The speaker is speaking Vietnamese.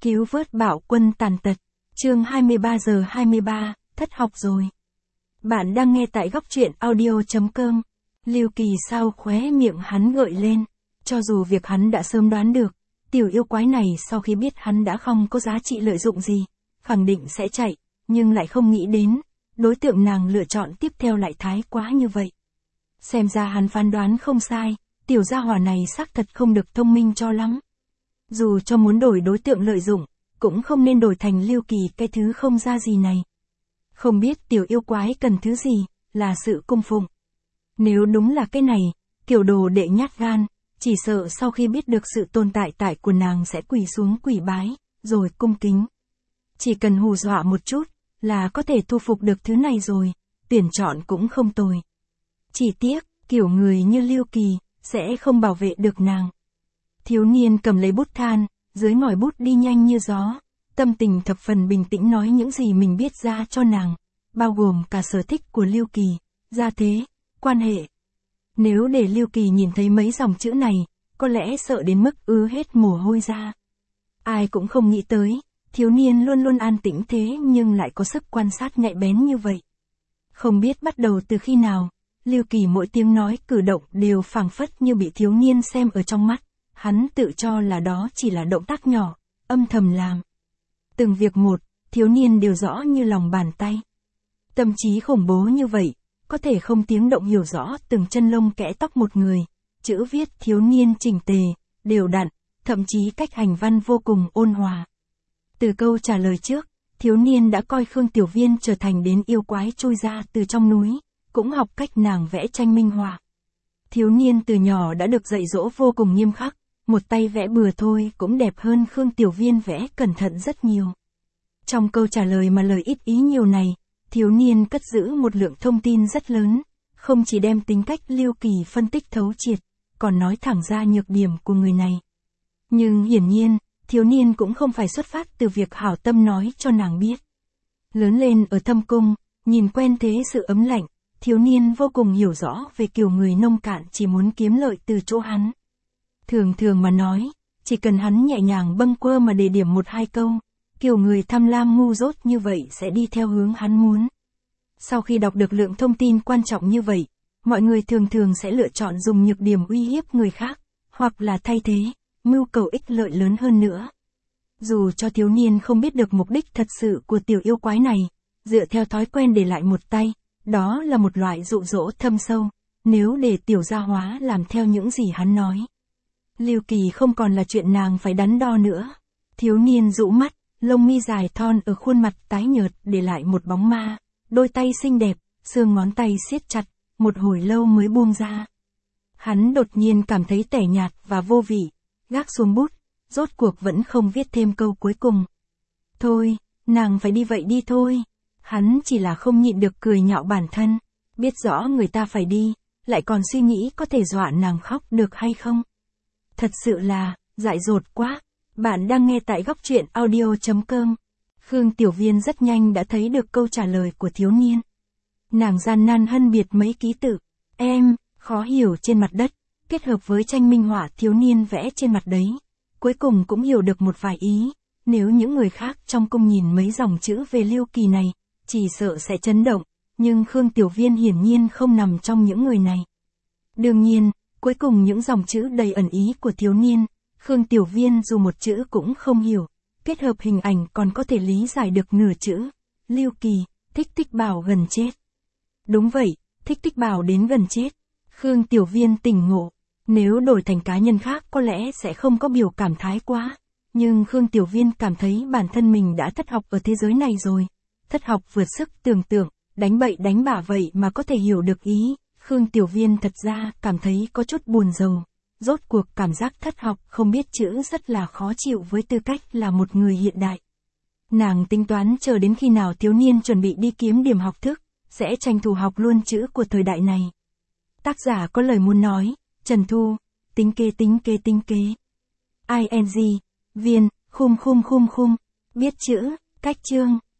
Cứu vớt bạo quân tàn tật. Chương 23 giờ 23, thất học rồi. Bạn đang nghe tại góc truyện audio.com. Lưu Kỳ sao khóe miệng hắn gợi lên. Cho dù việc hắn đã sớm đoán được, tiểu yêu quái này sau khi biết hắn đã không có giá trị lợi dụng gì, khẳng định sẽ chạy, nhưng lại không nghĩ đến, đối tượng nàng lựa chọn tiếp theo lại thái quá như vậy. Xem ra hắn phán đoán không sai, tiểu gia hỏa này xác thật không được thông minh cho lắm. Dù cho muốn đổi đối tượng lợi dụng, cũng không nên đổi thành Lưu Kỳ cái thứ không ra gì này. Không biết tiểu yêu quái cần thứ gì, là sự cung phụng. Nếu đúng là cái này, kiểu đồ đệ nhát gan, chỉ sợ sau khi biết được sự tồn tại của nàng sẽ quỳ xuống quỳ bái, rồi cung kính. Chỉ cần hù dọa một chút, là có thể thu phục được thứ này rồi, tuyển chọn cũng không tồi. Chỉ tiếc, kiểu người như Lưu Kỳ, sẽ không bảo vệ được nàng. Thiếu niên cầm lấy bút than, dưới ngòi bút đi nhanh như gió, tâm tình thập phần bình tĩnh nói những gì mình biết ra cho nàng, bao gồm cả sở thích của Lưu Kỳ, gia thế, quan hệ. Nếu để Lưu Kỳ nhìn thấy mấy dòng chữ này, có lẽ sợ đến mức ứa hết mồ hôi ra. Ai cũng không nghĩ tới, thiếu niên luôn luôn an tĩnh thế nhưng lại có sức quan sát nhạy bén như vậy. Không biết bắt đầu từ khi nào, Lưu Kỳ mỗi tiếng nói cử động đều phảng phất như bị thiếu niên xem ở trong mắt, hắn tự cho là đó chỉ là động tác nhỏ, âm thầm làm. Từng việc một, thiếu niên đều rõ như lòng bàn tay. Tâm trí khủng bố như vậy, có thể không tiếng động hiểu rõ từng chân lông kẽ tóc một người, chữ viết thiếu niên chỉnh tề, đều đặn, thậm chí cách hành văn vô cùng ôn hòa. Từ câu trả lời trước, thiếu niên đã coi Khương Tiểu Viên trở thành đến yêu quái trôi ra từ trong núi, cũng học cách nàng vẽ tranh minh họa. Thiếu niên từ nhỏ đã được dạy dỗ vô cùng nghiêm khắc, một tay vẽ bừa thôi cũng đẹp hơn Khương Tiểu Viên vẽ cẩn thận rất nhiều. Trong câu trả lời mà lời ít ý nhiều này, thiếu niên cất giữ một lượng thông tin rất lớn, không chỉ đem tính cách Lưu Kỳ phân tích thấu triệt, còn nói thẳng ra nhược điểm của người này. Nhưng hiển nhiên, thiếu niên cũng không phải xuất phát từ việc hảo tâm nói cho nàng biết. Lớn lên ở thâm cung, nhìn quen thế sự ấm lạnh, thiếu niên vô cùng hiểu rõ về kiểu người nông cạn chỉ muốn kiếm lợi từ chỗ hắn. Thường thường mà nói, chỉ cần hắn nhẹ nhàng bâng quơ mà đề điểm một hai câu, kiểu người tham lam ngu dốt như vậy sẽ đi theo hướng hắn muốn. Sau khi đọc được lượng thông tin quan trọng như vậy, mọi người thường thường sẽ lựa chọn dùng nhược điểm uy hiếp người khác, hoặc là thay thế, mưu cầu ích lợi lớn hơn nữa. Dù cho thiếu niên không biết được mục đích thật sự của tiểu yêu quái này, dựa theo thói quen để lại một tay, đó là một loại dụ dỗ thâm sâu, nếu để tiểu gia hóa làm theo những gì hắn nói. Lưu Kỳ không còn là chuyện nàng phải đắn đo nữa. Thiếu niên rũ mắt, lông mi dài thon ở khuôn mặt tái nhợt để lại một bóng ma, đôi tay xinh đẹp, xương ngón tay siết chặt, một hồi lâu mới buông ra. Hắn đột nhiên cảm thấy tẻ nhạt và vô vị, gác xuống bút, rốt cuộc vẫn không viết thêm câu cuối cùng. Thôi, nàng phải đi vậy đi thôi. Hắn chỉ là không nhịn được cười nhạo bản thân, biết rõ người ta phải đi, lại còn suy nghĩ có thể dọa nàng khóc được hay không. Thật sự là, dại dột quá. Bạn đang nghe tại góc truyện audio.com. Khương Tiểu Viên rất nhanh đã thấy được câu trả lời của thiếu niên. Nàng gian nan hân biệt mấy ký tự, khó hiểu trên mặt đất, kết hợp với tranh minh họa thiếu niên vẽ trên mặt đấy. Cuối cùng cũng hiểu được một vài ý, nếu những người khác trong cung nhìn mấy dòng chữ về Lưu Kỳ này, chỉ sợ sẽ chấn động, nhưng Khương Tiểu Viên hiển nhiên không nằm trong những người này. Đương nhiên, cuối cùng những dòng chữ đầy ẩn ý của thiếu niên, Khương Tiểu Viên dù một chữ cũng không hiểu, kết hợp hình ảnh còn có thể lý giải được nửa chữ. Lưu Kỳ, Thích Thích Bảo gần chết. Đúng vậy, Thích Thích Bảo đến gần chết. Khương Tiểu Viên tỉnh ngộ, nếu đổi thành cá nhân khác có lẽ sẽ không có biểu cảm thái quá, nhưng Khương Tiểu Viên cảm thấy bản thân mình đã thất học ở thế giới này rồi. Thất học vượt sức tưởng tượng, đánh bậy đánh bạ vậy mà có thể hiểu được ý. Khương Tiểu Viên thật ra cảm thấy có chút buồn rầu. Rốt cuộc cảm giác thất học không biết chữ rất là khó chịu với tư cách là một người hiện đại. Nàng tính toán chờ đến khi nào thiếu niên chuẩn bị đi kiếm điểm học thức, sẽ tranh thủ học luôn chữ của thời đại này. Tác giả có lời muốn nói, Trần Thu, tính kế. ING, viên, khum, biết chữ, cách chương.